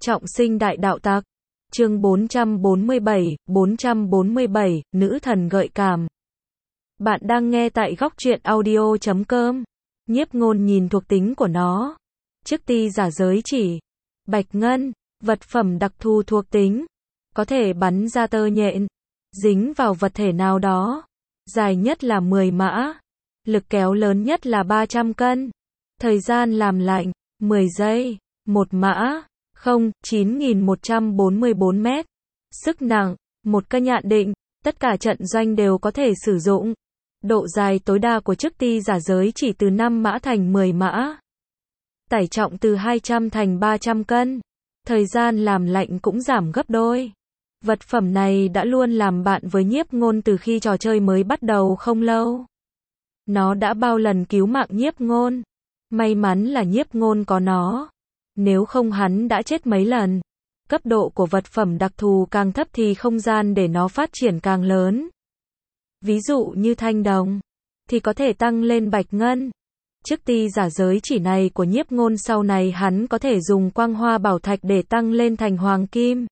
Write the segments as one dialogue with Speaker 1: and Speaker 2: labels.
Speaker 1: Trọng sinh đại đạo tặc. Chương 447, nữ thần gợi cảm. Bạn đang nghe tại góc truyện audio.com. Nhiếp Ngôn nhìn thuộc tính của nó. Chức ti giả giới chỉ. Bạch ngân, vật phẩm đặc thù thuộc tính. Có thể bắn ra tơ nhện, dính vào vật thể nào đó. Dài nhất là 10 mã. Lực kéo lớn nhất là 300 cân. Thời gian làm lạnh, 10 giây. 1 mã. 9144 mét. Sức nặng, 1 cân nhận định, tất cả trận doanh đều có thể sử dụng. Độ dài tối đa của chức ti giả giới chỉ từ 5 mã thành 10 mã. Tải trọng từ 200 thành 300 cân. Thời gian làm lạnh cũng giảm gấp đôi. Vật phẩm này đã luôn làm bạn với Nhiếp Ngôn từ khi trò chơi mới bắt đầu không lâu. Nó đã bao lần cứu mạng Nhiếp Ngôn. May mắn là Nhiếp Ngôn có nó. Nếu không hắn đã chết mấy lần. Cấp độ của vật phẩm đặc thù càng thấp thì không gian để nó phát triển càng lớn. Ví dụ như thanh đồng, thì có thể tăng lên bạch ngân. Chức ti giả giới chỉ này của Nhiếp Ngôn sau này hắn có thể dùng quang hoa bảo thạch để tăng lên thành hoàng kim.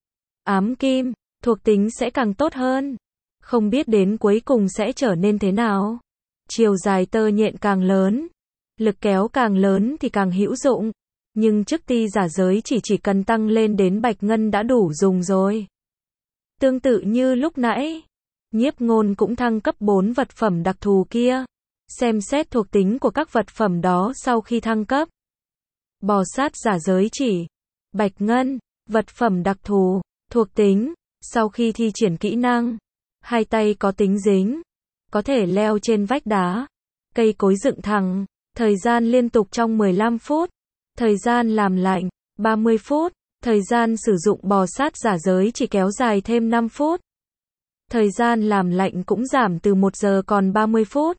Speaker 1: Ám kim, thuộc tính sẽ càng tốt hơn. Không biết đến cuối cùng sẽ trở nên thế nào. Chiều dài tơ nhện càng lớn, lực kéo càng lớn thì càng hữu dụng. Nhưng chức ti giả giới chỉ cần tăng lên đến bạch ngân đã đủ dùng rồi. Tương tự như lúc nãy, Nhiếp Ngôn cũng thăng cấp 4 vật phẩm đặc thù kia. Xem xét thuộc tính của các vật phẩm đó sau khi thăng cấp. Bò sát giả giới chỉ. Bạch ngân, vật phẩm đặc thù, thuộc tính. Sau khi thi triển kỹ năng, hai tay có tính dính. Có thể leo trên vách đá, cây cối dựng thẳng. Thời gian liên tục trong 15 phút. Thời gian làm lạnh, 30 phút. Thời gian sử dụng bò sát giả giới chỉ kéo dài thêm 5 phút. Thời gian làm lạnh cũng giảm từ 1 giờ còn 30 phút.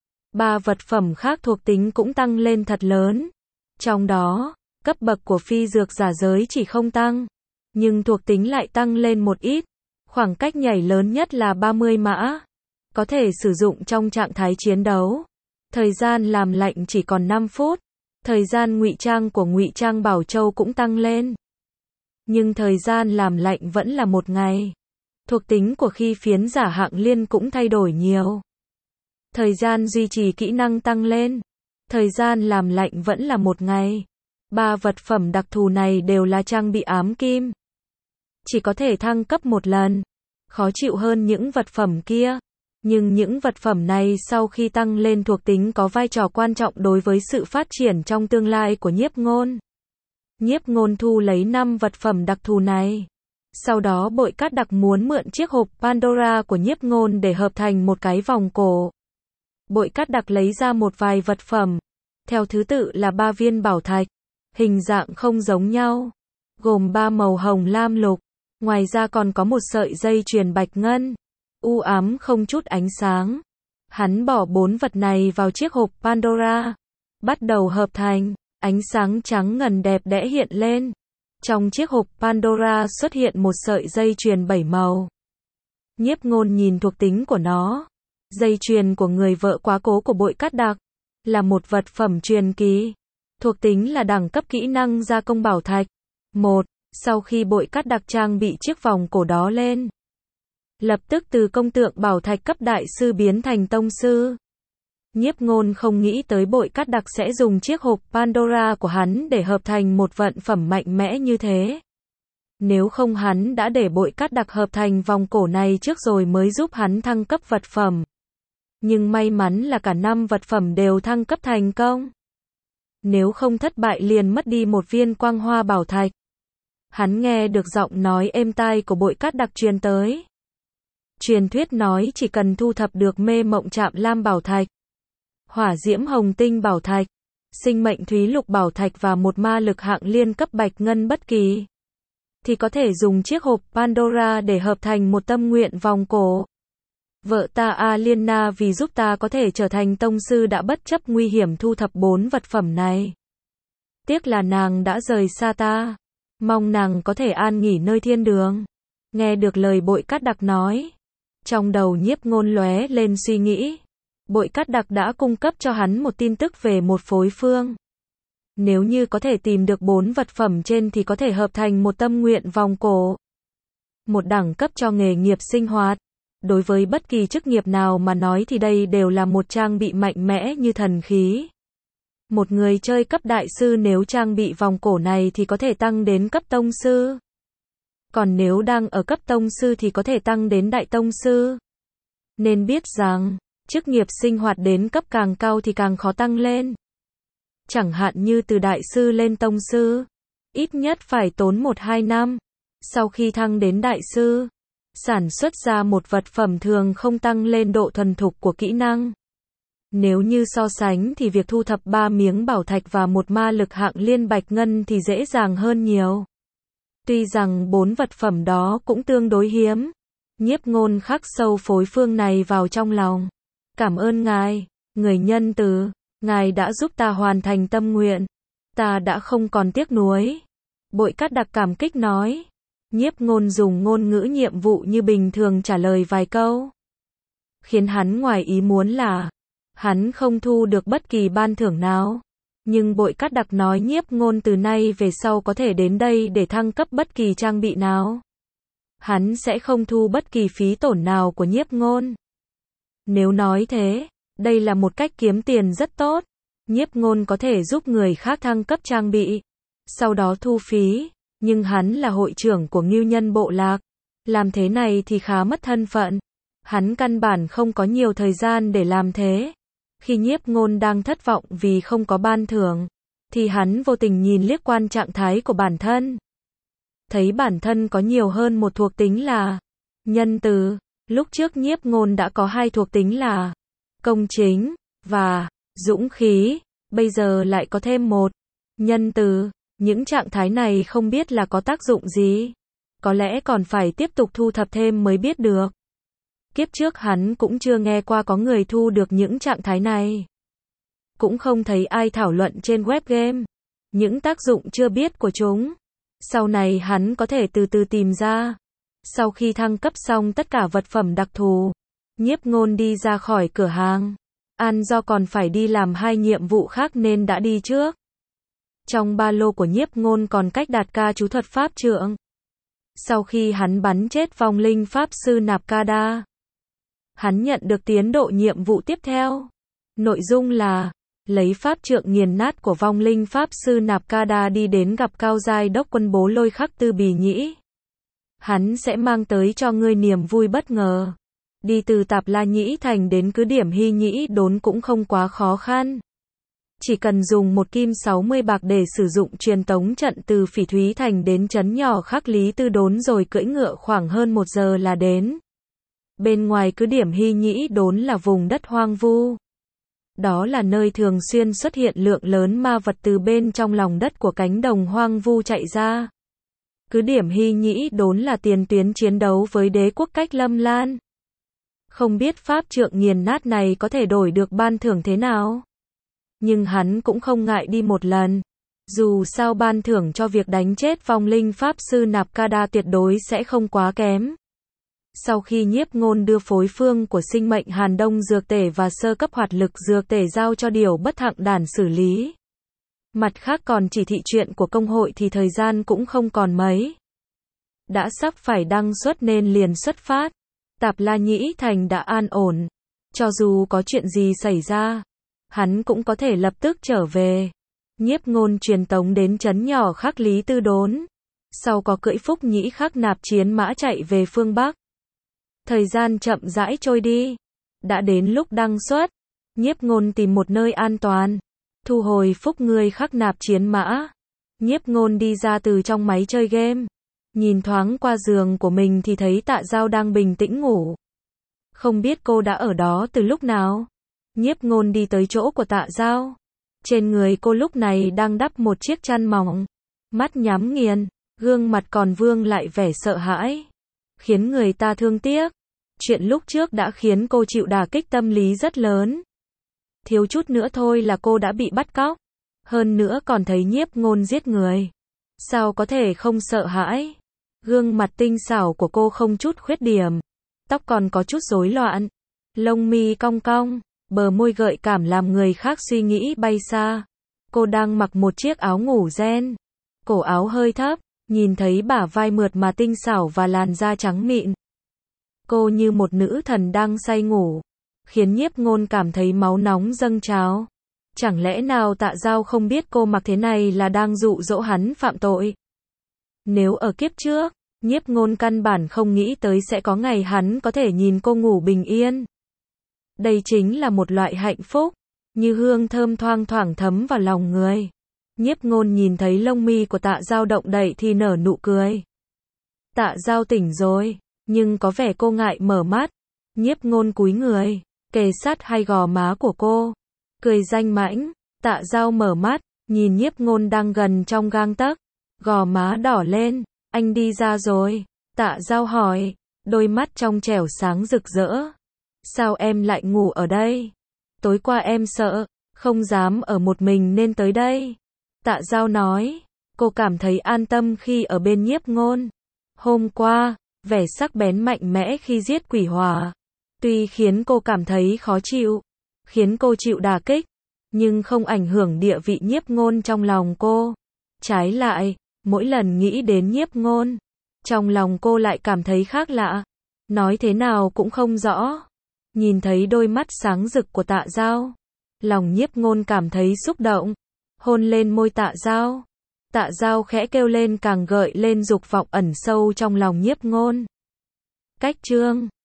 Speaker 1: 3 vật phẩm khác thuộc tính cũng tăng lên thật lớn. Trong đó, cấp bậc của phi dược giả giới chỉ không tăng. Nhưng thuộc tính lại tăng lên một ít. Khoảng cách nhảy lớn nhất là 30 mã. Có thể sử dụng trong trạng thái chiến đấu. Thời gian làm lạnh chỉ còn 5 phút. Thời gian ngụy trang của ngụy trang bảo châu cũng tăng lên. Nhưng thời gian làm lạnh vẫn là 1 ngày. Thuộc tính của khi phiến giả hạng liên cũng thay đổi nhiều. Thời gian duy trì kỹ năng tăng lên. Thời gian làm lạnh vẫn là 1 ngày. 3 vật phẩm đặc thù này đều là trang bị ám kim. Chỉ có thể thăng cấp 1 lần. Khó chịu hơn những vật phẩm kia. Nhưng những vật phẩm này sau khi tăng lên thuộc tính có vai trò quan trọng đối với sự phát triển trong tương lai của Nhiếp Ngôn. Nhiếp Ngôn thu lấy 5 vật phẩm đặc thù này. Sau đó Bội Cát Đặc muốn mượn chiếc hộp Pandora của Nhiếp Ngôn để hợp thành một cái vòng cổ. Bội Cát Đặc lấy ra một vài vật phẩm. Theo thứ tự là 3 viên bảo thạch. Hình dạng không giống nhau. Gồm 3 màu hồng lam lục. Ngoài ra còn có một sợi dây chuyền bạch ngân. U ám không chút ánh sáng. Hắn bỏ 4 vật này vào chiếc hộp Pandora. Bắt đầu hợp thành. Ánh sáng trắng ngần đẹp đẽ hiện lên. Trong chiếc hộp Pandora xuất hiện một sợi dây chuyền 7 màu. Nhiếp Ngôn nhìn thuộc tính của nó. Dây chuyền của người vợ quá cố của Bội Cát Đặc. Là một vật phẩm truyền kỳ. Thuộc tính là đẳng cấp kỹ năng gia công bảo thạch. 1. Sau khi Bội Cát Đặc trang bị chiếc vòng cổ đó lên. Lập tức từ công tượng bảo thạch cấp đại sư biến thành tông sư. Nhiếp Ngôn không nghĩ tới Bội Cát Đặc sẽ dùng chiếc hộp Pandora của hắn để hợp thành một vận phẩm mạnh mẽ như thế. Nếu không hắn đã để Bội Cát Đặc hợp thành vòng cổ này trước rồi mới giúp hắn thăng cấp vật phẩm. Nhưng may mắn là cả 5 vật phẩm đều thăng cấp thành công. Nếu không thất bại liền mất đi một viên quang hoa bảo thạch. Hắn nghe được giọng nói êm tai của Bội Cát Đặc truyền tới. Truyền thuyết nói chỉ cần thu thập được mê mộng trạm lam bảo thạch, hỏa diễm hồng tinh bảo thạch, sinh mệnh thúy lục bảo thạch và một ma lực hạng liên cấp bạch ngân bất kỳ, thì có thể dùng chiếc hộp Pandora để hợp thành một tâm nguyện vòng cổ. Vợ ta Aliena vì giúp ta có thể trở thành tông sư đã bất chấp nguy hiểm thu thập 4 vật phẩm này. Tiếc là nàng đã rời xa ta. Mong nàng có thể an nghỉ nơi thiên đường. Nghe được lời Bội Cát Đặc nói. Trong đầu Nhiếp Ngôn lóe lên suy nghĩ. Bội Cát Đặc đã cung cấp cho hắn một tin tức về một phối phương. Nếu như có thể tìm được 4 vật phẩm trên thì có thể hợp thành một tâm nguyện vòng cổ. Một đẳng cấp cho nghề nghiệp sinh hoạt. Đối với bất kỳ chức nghiệp nào mà nói thì đây đều là một trang bị mạnh mẽ như thần khí. Một người chơi cấp đại sư nếu trang bị vòng cổ này thì có thể tăng đến cấp tông sư. Còn nếu đang ở cấp tông sư thì có thể tăng đến đại tông sư. Nên biết rằng, chức nghiệp sinh hoạt đến cấp càng cao thì càng khó tăng lên. Chẳng hạn như từ đại sư lên tông sư, ít nhất phải tốn 1-2 năm. Sau khi thăng đến đại sư, sản xuất ra một vật phẩm thường không tăng lên độ thuần thục của kỹ năng. Nếu như so sánh thì việc thu thập 3 miếng bảo thạch và một ma lực hạng liên bạch ngân thì dễ dàng hơn nhiều. Tuy rằng 4 vật phẩm đó cũng tương đối hiếm. Nhiếp Ngôn khắc sâu phối phương này vào trong lòng. Cảm ơn ngài, người nhân từ, ngài đã giúp ta hoàn thành tâm nguyện. Ta đã không còn tiếc nuối. Bội Cát Đặc cảm kích nói. Nhiếp Ngôn dùng ngôn ngữ nhiệm vụ như bình thường trả lời vài câu. Khiến hắn ngoài ý muốn là, hắn không thu được bất kỳ ban thưởng nào. Nhưng Bội Cát Đặc nói Nhiếp Ngôn từ nay về sau có thể đến đây để thăng cấp bất kỳ trang bị nào. Hắn sẽ không thu bất kỳ phí tổn nào của Nhiếp Ngôn. Nếu nói thế, đây là một cách kiếm tiền rất tốt. Nhiếp Ngôn có thể giúp người khác thăng cấp trang bị, sau đó thu phí, nhưng hắn là hội trưởng của Ngưu Nhân bộ lạc. Làm thế này thì khá mất thân phận. Hắn căn bản không có nhiều thời gian để làm thế. Khi Nhiếp Ngôn đang thất vọng vì không có ban thưởng, thì hắn vô tình nhìn liếc qua trạng thái của bản thân. Thấy bản thân có nhiều hơn một thuộc tính là nhân từ. Lúc trước Nhiếp Ngôn đã có 2 thuộc tính là công chính và dũng khí, bây giờ lại có thêm một nhân từ. Những trạng thái này không biết là có tác dụng gì. Có lẽ còn phải tiếp tục thu thập thêm mới biết được. Kiếp trước hắn cũng chưa nghe qua có người thu được những trạng thái này. Cũng không thấy ai thảo luận trên web game. Những tác dụng chưa biết của chúng. Sau này hắn có thể từ từ tìm ra. Sau khi thăng cấp xong tất cả vật phẩm đặc thù, Nhiếp Ngôn đi ra khỏi cửa hàng. An do còn phải đi làm 2 nhiệm vụ khác nên đã đi trước. Trong ba lô của Nhiếp Ngôn còn cách đạt ca chú thuật pháp trượng. Sau khi hắn bắn chết vong linh pháp sư Nạp Ca Đa, hắn nhận được tiến độ nhiệm vụ tiếp theo. Nội dung là lấy pháp trượng nghiền nát của vong linh pháp sư Nạp Ca Đa đi đến gặp cao giai đốc quân Bố Lôi Khắc Tư Bì Nhĩ. Hắn sẽ mang tới cho ngươi niềm vui bất ngờ. Đi từ Tạp La Nhĩ Thành đến cứ điểm Hy Nhĩ Đốn cũng không quá khó khăn. Chỉ cần dùng 1 kim 60 bạc để sử dụng truyền tống trận từ Phỉ Thúy Thành đến trấn nhỏ Khắc Lý Tư Đốn rồi cưỡi ngựa khoảng hơn 1 giờ là đến. Bên ngoài cứ điểm Hy Nhĩ Đốn là vùng đất hoang vu. Đó là nơi thường xuyên xuất hiện lượng lớn ma vật từ bên trong lòng đất của cánh đồng hoang vu chạy ra. Cứ điểm Hy Nhĩ Đốn là tiền tuyến chiến đấu với đế quốc Cách Lâm Lan. Không biết pháp trượng nghiền nát này có thể đổi được ban thưởng thế nào. Nhưng hắn cũng không ngại đi một lần. Dù sao ban thưởng cho việc đánh chết vong linh pháp sư Nạp Ca Đa tuyệt đối sẽ không quá kém. Sau khi Nhiếp Ngôn đưa phối phương của sinh mệnh hàn đông dược tể và sơ cấp hoạt lực dược tể giao cho Điều Bất Thặng Đản xử lý. Mặt khác còn chỉ thị chuyện của công hội thì thời gian cũng không còn mấy. Đã sắp phải đăng xuất nên liền xuất phát. Tạp La Nhĩ Thành đã an ổn. Cho dù có chuyện gì xảy ra, hắn cũng có thể lập tức trở về. Nhiếp Ngôn truyền tống đến trấn nhỏ Khắc Lý Tư Đốn. Sau có cưỡi Phúc Nhĩ Khắc nạp chiến mã chạy về phương Bắc. Thời gian chậm rãi trôi đi. Đã đến lúc đăng xuất. Nhiếp Ngôn tìm một nơi an toàn. Thu hồi Phúc Ngươi Khắc nạp chiến mã. Nhiếp Ngôn đi ra từ trong máy chơi game. Nhìn thoáng qua giường của mình thì thấy Tạ Giao đang bình tĩnh ngủ. Không biết cô đã ở đó từ lúc nào. Nhiếp Ngôn đi tới chỗ của Tạ Giao. Trên người cô lúc này đang đắp một chiếc chăn mỏng. Mắt nhắm nghiền, gương mặt còn vương lại vẻ sợ hãi. Khiến người ta thương tiếc. Chuyện lúc trước đã khiến cô chịu đả kích tâm lý rất lớn. Thiếu chút nữa thôi là cô đã bị bắt cóc. Hơn nữa còn thấy Nhiếp Ngôn giết người. Sao có thể không sợ hãi? Gương mặt tinh xảo của cô không chút khuyết điểm. Tóc còn có chút rối loạn. Lông mi cong cong. Bờ môi gợi cảm làm người khác suy nghĩ bay xa. Cô đang mặc một chiếc áo ngủ ren. Cổ áo hơi thấp, nhìn thấy bả vai mượt mà tinh xảo và làn da trắng mịn. Cô như một nữ thần đang say ngủ, khiến Nhiếp Ngôn cảm thấy máu nóng dâng trào. Chẳng lẽ nào Tạ Dao không biết cô mặc thế này là đang dụ dỗ hắn phạm tội? Nếu ở kiếp trước, Nhiếp Ngôn căn bản không nghĩ tới sẽ có ngày hắn có thể nhìn cô ngủ bình yên. Đây chính là một loại hạnh phúc, như hương thơm thoang thoảng thấm vào lòng người. Nhiếp Ngôn nhìn thấy lông mi của Tạ Dao động đậy thì nở nụ cười. Tạ Dao tỉnh rồi, nhưng có vẻ cô ngại mở mắt. Nhiếp Ngôn cúi người, kề sát hai gò má của cô, cười danh mãnh. Tạ Dao mở mắt, nhìn Nhiếp Ngôn đang gần trong gang tấc, gò má đỏ lên. Anh đi ra rồi? Tạ Dao hỏi, đôi mắt trong trẻo sáng rực rỡ. Sao em lại ngủ ở đây? Tối qua em sợ, không dám ở một mình nên tới đây. Tạ Dao nói, cô cảm thấy an tâm khi ở bên Nhiếp Ngôn. Hôm qua, vẻ sắc bén mạnh mẽ khi giết quỷ hỏa, tuy khiến cô cảm thấy khó chịu, khiến cô chịu đả kích, nhưng không ảnh hưởng địa vị Nhiếp Ngôn trong lòng cô. Trái lại, mỗi lần nghĩ đến Nhiếp Ngôn, trong lòng cô lại cảm thấy khác lạ, nói thế nào cũng không rõ. Nhìn thấy đôi mắt sáng rực của Tạ Dao, lòng Nhiếp Ngôn cảm thấy xúc động, hôn lên môi Tạ Dao. Tạ Dao khẽ kêu lên càng gợi lên dục vọng ẩn sâu trong lòng Nhiếp Ngôn. Cách chương